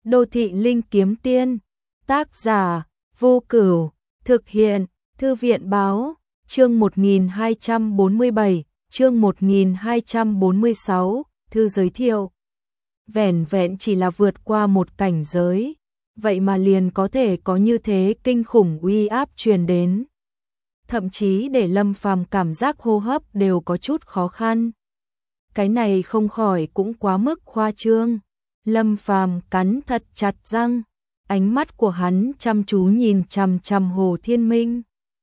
Đô thị linh kiếm tiên, tác giả Vô Cửu, thực hiện Thư viện báo, chương 1247, chương 1246, thư giới thiệu. Vẻn vẹn chỉ là vượt qua một cảnh giới, vậy mà liền có thể có như thế kinh khủng uy áp truyền đến. Thậm chí để Lâm Phàm cảm giác hô hấp đều có chút khó khăn. Cái này không khỏi cũng quá mức khoa trương. Lâm Phàm cắn thật chặt răng, ánh mắt của hắn chăm chú nhìn chằm chằm Hồ Thiên Minh.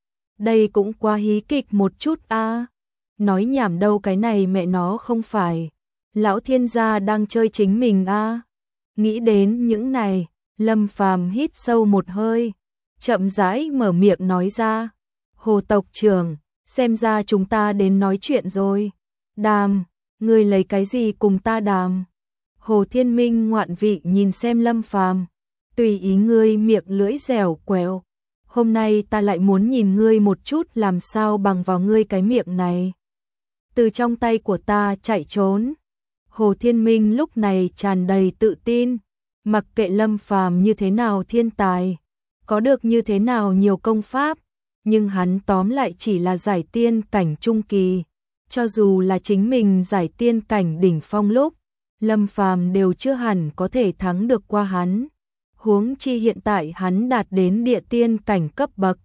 Đây cũng quá hí kịch một chút a. Nói nhảm đâu, cái này mẹ nó không phải lão thiên gia đang chơi chính mình a. Nghĩ đến những này, Lâm Phàm hít sâu một hơi, chậm rãi mở miệng nói ra: "Hồ tộc trưởng, xem ra chúng ta đến nói chuyện rồi." "Đàm, ngươi lấy cái gì cùng ta đàm?" Hồ Thiên Minh ngoạn vị nhìn xem Lâm Phàm, "Tùy ý ngươi, miệng lưỡi dẻo quẹo. Hôm nay ta lại muốn nhìn ngươi một chút làm sao bằng vào ngươi cái miệng này. Từ trong tay của ta chạy trốn." Hồ Thiên Minh lúc này tràn đầy tự tin, mặc kệ Lâm Phàm như thế nào thiên tài, có được như thế nào nhiều công pháp, nhưng hắn tóm lại chỉ là giải tiên cảnh trung kỳ, cho dù là chính mình giải tiên cảnh đỉnh phong lúc, Lâm Phàm đều chưa hẳn có thể thắng được qua hắn. Huống chi hiện tại hắn đạt đến địa tiên cảnh cấp bậc.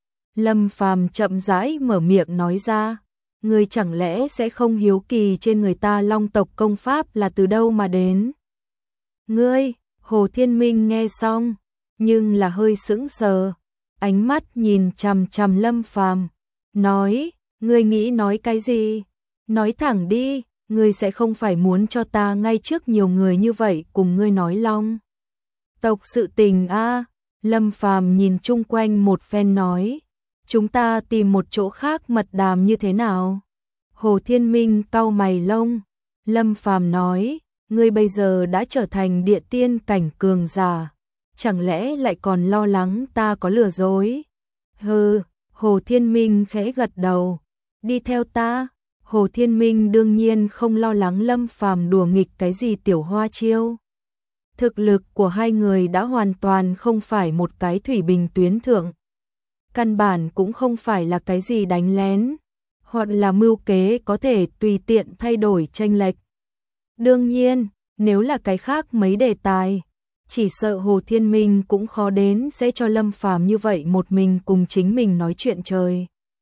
Lâm Phàm chậm rãi mở miệng nói ra: "Ngươi chẳng lẽ sẽ không hiếu kỳ trên người ta Long tộc công pháp là từ đâu mà đến?" "Ngươi?" Hồ Thiên Minh nghe xong, nhưng là hơi sững sờ, ánh mắt nhìn chằm chằm Lâm Phàm, nói: "Ngươi nghĩ nói cái gì? Nói thẳng đi, ngươi sẽ không phải muốn cho ta ngay trước nhiều người như vậy cùng ngươi nói Long tộc sự tình a?" Lâm Phàm nhìn chung quanh một phen nói: "Chúng ta tìm một chỗ khác mật đàm như thế nào?" Hồ Thiên Minh cau mày lông. Lâm Phàm nói: "Ngươi bây giờ đã trở thành địa tiên cảnh cường giả, chẳng lẽ lại còn lo lắng ta có lừa dối?" "Hừ." Hồ Thiên Minh khẽ gật đầu. "Đi theo ta." Hồ Thiên Minh đương nhiên không lo lắng Lâm Phàm đùa nghịch cái gì tiểu hoa chiêu. Thực lực của hai người đã hoàn toàn không phải một cái thủy bình tuyến thượng. Căn bản cũng không phải là cái gì đánh lén, hoặc là mưu kế có thể tùy tiện thay đổi chênh lệch. Đương nhiên, nếu là cái khác mấy đề tài, chỉ sợ Hồ Thiên Minh cũng khó đến sẽ cho Lâm Phàm như vậy một mình cùng chính mình nói chuyện trời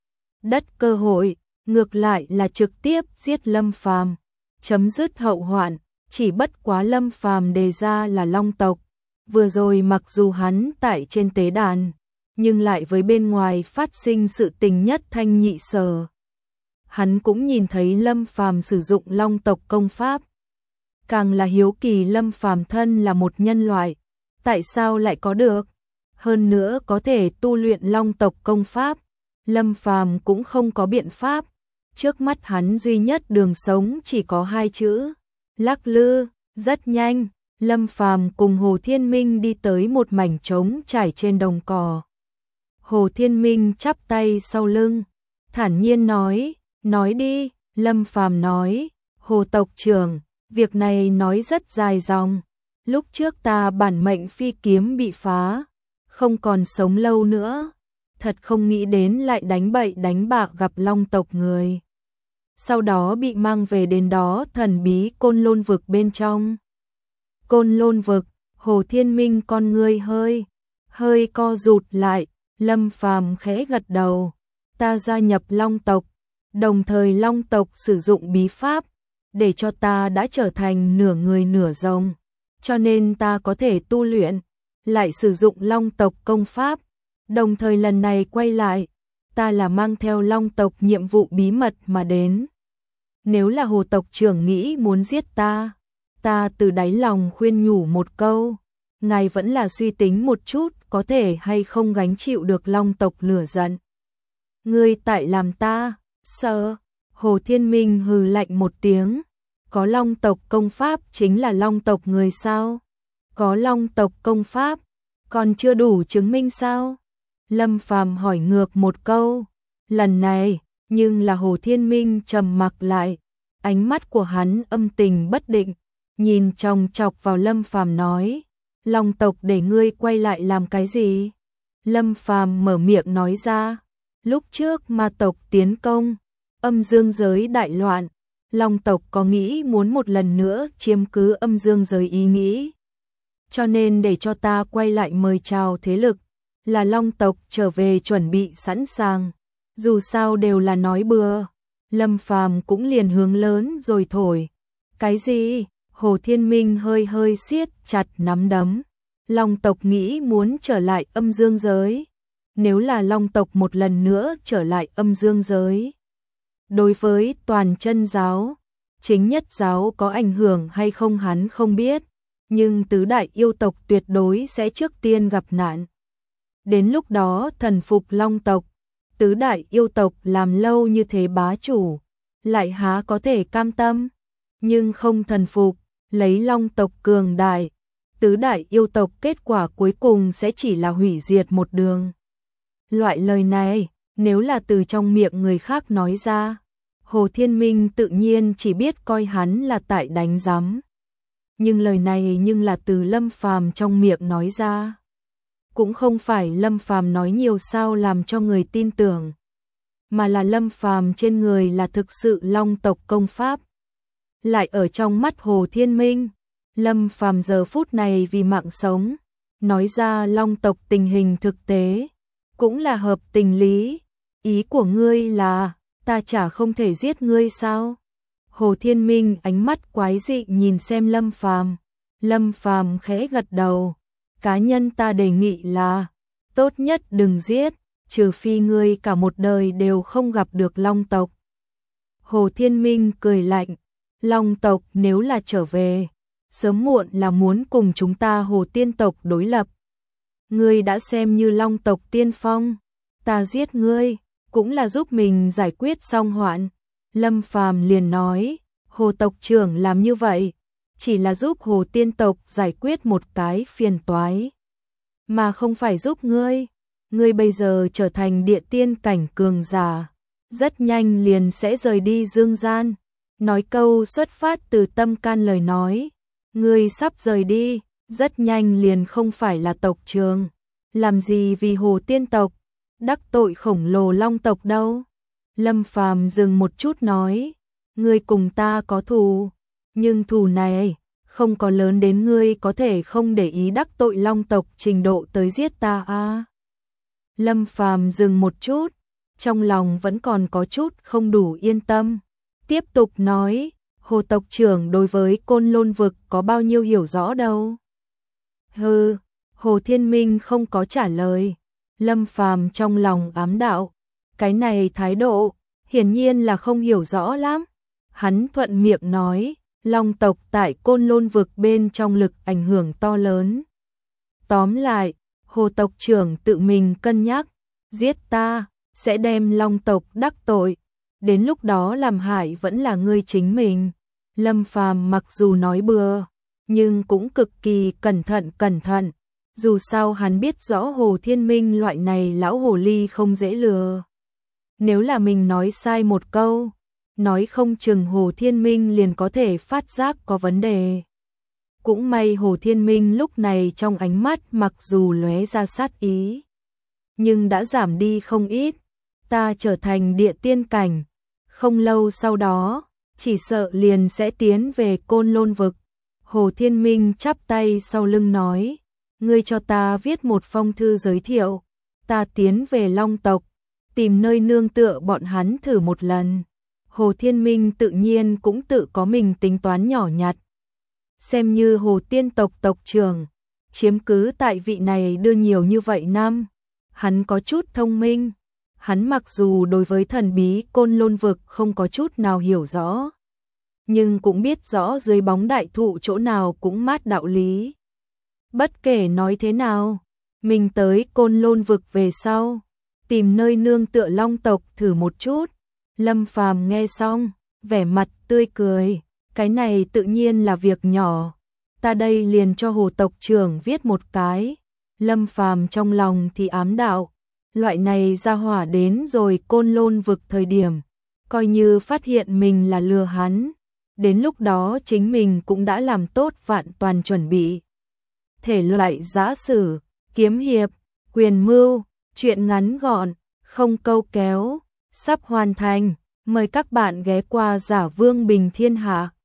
đất cơ hội, ngược lại là trực tiếp giết Lâm Phàm, chấm dứt hậu hoạn. Chỉ bất quá Lâm Phàm đề ra là Long tộc, vừa rồi mặc dù hắn tại trên tế đàn, nhưng lại với bên ngoài phát sinh sự tình nhất thanh nhị sở. Hắn cũng nhìn thấy Lâm Phàm sử dụng Long tộc công pháp, càng là hiếu kỳ Lâm Phàm thân là một nhân loại, tại sao lại có được, hơn nữa có thể tu luyện Long tộc công pháp. Lâm Phàm cũng không có biện pháp, trước mắt hắn duy nhất đường sống chỉ có hai chữ: lắc lư. Rất nhanh, Lâm Phàm cùng Hồ Thiên Minh đi tới một mảnh trống trải trên đồng cỏ. Hồ Thiên Minh chắp tay sau lưng, thản nhiên nói: "Nói đi." Lâm Phàm nói: "Hồ tộc trưởng, việc này nói rất dài dòng. Lúc trước ta bản mệnh phi kiếm bị phá, không còn sống lâu nữa. Thật không nghĩ đến lại đánh bậy đánh bạ gặp Long tộc người. Sau đó bị mang về đến đó thần bí Côn Lôn vực bên trong." Côn Lôn vực. Hồ Thiên Minh con ngươi hơi co rụt lại. Lâm Phàm khẽ gật đầu: "Ta gia nhập Long tộc, đồng thời Long tộc sử dụng bí pháp để cho ta đã trở thành nửa người nửa rồng, cho nên ta có thể tu luyện, lại sử dụng Long tộc công pháp. Đồng thời lần này quay lại, ta là mang theo Long tộc nhiệm vụ bí mật mà đến. Nếu là Hồ tộc trưởng nghĩ muốn giết ta, ta từ đáy lòng khuyên nhủ một câu, ngài vẫn là suy tính một chút có thể hay không gánh chịu được Long tộc lửa giận. Ngươi tại làm ta sợ." Hồ Thiên Minh hừ lạnh một tiếng: "Có Long tộc công pháp chính là Long tộc người sao? Có Long tộc công pháp, còn chưa đủ chứng minh sao?" Lâm Phàm hỏi ngược một câu. Lần này, nhưng là Hồ Thiên Minh trầm mặc lại, ánh mắt của hắn âm tình bất định, nhìn chòng chọc vào Lâm Phàm nói: Long tộc để ngươi quay lại làm cái gì? Lâm Phàm mở miệng nói ra, lúc trước ma tộc tiến công, âm dương giới đại loạn, Long tộc có nghĩ muốn một lần nữa chiếm cứ âm dương giới ý nghĩ. Cho nên để cho ta quay lại mời chào thế lực, là Long tộc trở về chuẩn bị sẵn sàng. Dù sao đều là nói bừa. Lâm Phàm cũng liền hướng lớn rồi thổi. Cái gì? Hồ Thiên Minh hơi hơi siết chặt nắm đấm. Long tộc nghĩ muốn trở lại âm dương giới. Nếu là Long tộc một lần nữa trở lại âm dương giới, đối với toàn chân giáo, chính nhất giáo có ảnh hưởng hay không hắn không biết, nhưng tứ đại yêu tộc tuyệt đối sẽ trước tiên gặp nạn. Đến lúc đó thần phục Long tộc, tứ đại yêu tộc làm lâu như thế bá chủ, lại há có thể cam tâm, nhưng không thần phục, lấy Long tộc cường đại, tứ đại yêu tộc kết quả cuối cùng sẽ chỉ là hủy diệt một đường. Loại lời này, nếu là từ trong miệng người khác nói ra, Hồ Thiên Minh tự nhiên chỉ biết coi hắn là tại đánh giám. Nhưng lời này nhưng là từ Lâm Phàm trong miệng nói ra. Cũng không phải Lâm Phàm nói nhiều sao làm cho người tin tưởng, mà là Lâm Phàm trên người là thực sự Long tộc công pháp. Lại ở trong mắt Hồ Thiên Minh, Lâm Phàm giờ phút này vì mạng sống, nói ra Long tộc tình hình thực tế, cũng là hợp tình lý. Ý của ngươi là, ta chả không thể giết ngươi sao? Hồ Thiên Minh ánh mắt quái dị nhìn xem Lâm Phàm. Lâm Phàm khẽ gật đầu. Cá nhân ta đề nghị là, tốt nhất đừng giết, trừ phi ngươi cả một đời đều không gặp được Long tộc. Hồ Thiên Minh cười lạnh. Long tộc nếu là trở về, sớm muộn là muốn cùng chúng ta Hồ Tiên tộc đối lập. Ngươi đã xem như Long tộc tiên phong, ta giết ngươi cũng là giúp mình giải quyết xong hoạn. Lâm Phàm liền nói, Hồ tộc trưởng làm như vậy, chỉ là giúp Hồ Tiên tộc giải quyết một cái phiền toái, mà không phải giúp ngươi. Ngươi bây giờ trở thành địa tiên cảnh cường giả, rất nhanh liền sẽ rời đi dương gian. Nói câu xuất phát từ tâm can lời nói, ngươi sắp rời đi, rất nhanh liền không phải là tộc trưởng. Làm gì vì Hồ Tiên tộc, đắc tội khổng lồ Long tộc đâu. Lâm Phàm dừng một chút nói, ngươi cùng ta có thù, nhưng thù này không có lớn đến ngươi có thể không để ý đắc tội Long tộc trình độ tới giết ta à. Lâm Phàm dừng một chút, trong lòng vẫn còn có chút không đủ yên tâm. Tiếp tục nói, Hồ tộc trưởng đối với Côn Lôn vực có bao nhiêu hiểu rõ đâu. Hừ, Hồ Thiên Minh không có trả lời. Lâm Phàm trong lòng ám đạo, cái này thái độ, hiển nhiên là không hiểu rõ lắm. Hắn thuận miệng nói, Long tộc tại Côn Lôn vực bên trong lực ảnh hưởng to lớn. Tóm lại, Hồ tộc trưởng tự mình cân nhắc, giết ta, sẽ đem Long tộc đắc tội. Đến lúc đó làm hại vẫn là ngươi chính mình. Lâm Phàm mặc dù nói bừa, nhưng cũng cực kỳ cẩn thận. Dù sao hắn biết rõ Hồ Thiên Minh loại này lão hồ ly không dễ lừa. Nếu là mình nói sai một câu, nói không chừng Hồ Thiên Minh liền có thể phát giác có vấn đề. Cũng may Hồ Thiên Minh lúc này trong ánh mắt mặc dù lóe ra sát ý, nhưng đã giảm đi không ít. Ta trở thành địa tiên cảnh, không lâu sau đó, chỉ sợ liền sẽ tiến về Côn Lôn vực. Hồ Thiên Minh chắp tay sau lưng nói, ngươi cho ta viết một phong thư giới thiệu, ta tiến về Long tộc, tìm nơi nương tựa bọn hắn thử một lần. Hồ Thiên Minh tự nhiên cũng tự có mình tính toán nhỏ nhặt. Xem như Hồ Tiên tộc tộc trưởng, chiếm cứ tại vị này đưa nhiều như vậy năm, hắn có chút thông minh. Hắn mặc dù đối với thần bí Côn Lôn vực không có chút nào hiểu rõ, nhưng cũng biết rõ dưới bóng đại thụ chỗ nào cũng mát đạo lý. Bất kể nói thế nào, mình tới Côn Lôn vực về sau, tìm nơi nương tựa Long tộc thử một chút. Lâm Phàm nghe xong, vẻ mặt tươi cười, cái này tự nhiên là việc nhỏ, ta đây liền cho Hồ tộc trưởng viết một cái. Lâm Phàm trong lòng thì ám đạo, loại này ra hỏa đến rồi Côn Lôn vực thời điểm, coi như phát hiện mình là lừa hắn, đến lúc đó chính mình cũng đã làm tốt vạn toàn chuẩn bị. thể loại giã sử, kiếm hiệp, quyền mưu, truyện ngắn gọn, không câu kéo, sắp hoàn thành. Mời các bạn ghé qua Giả Vương Bình Thiên Hạ.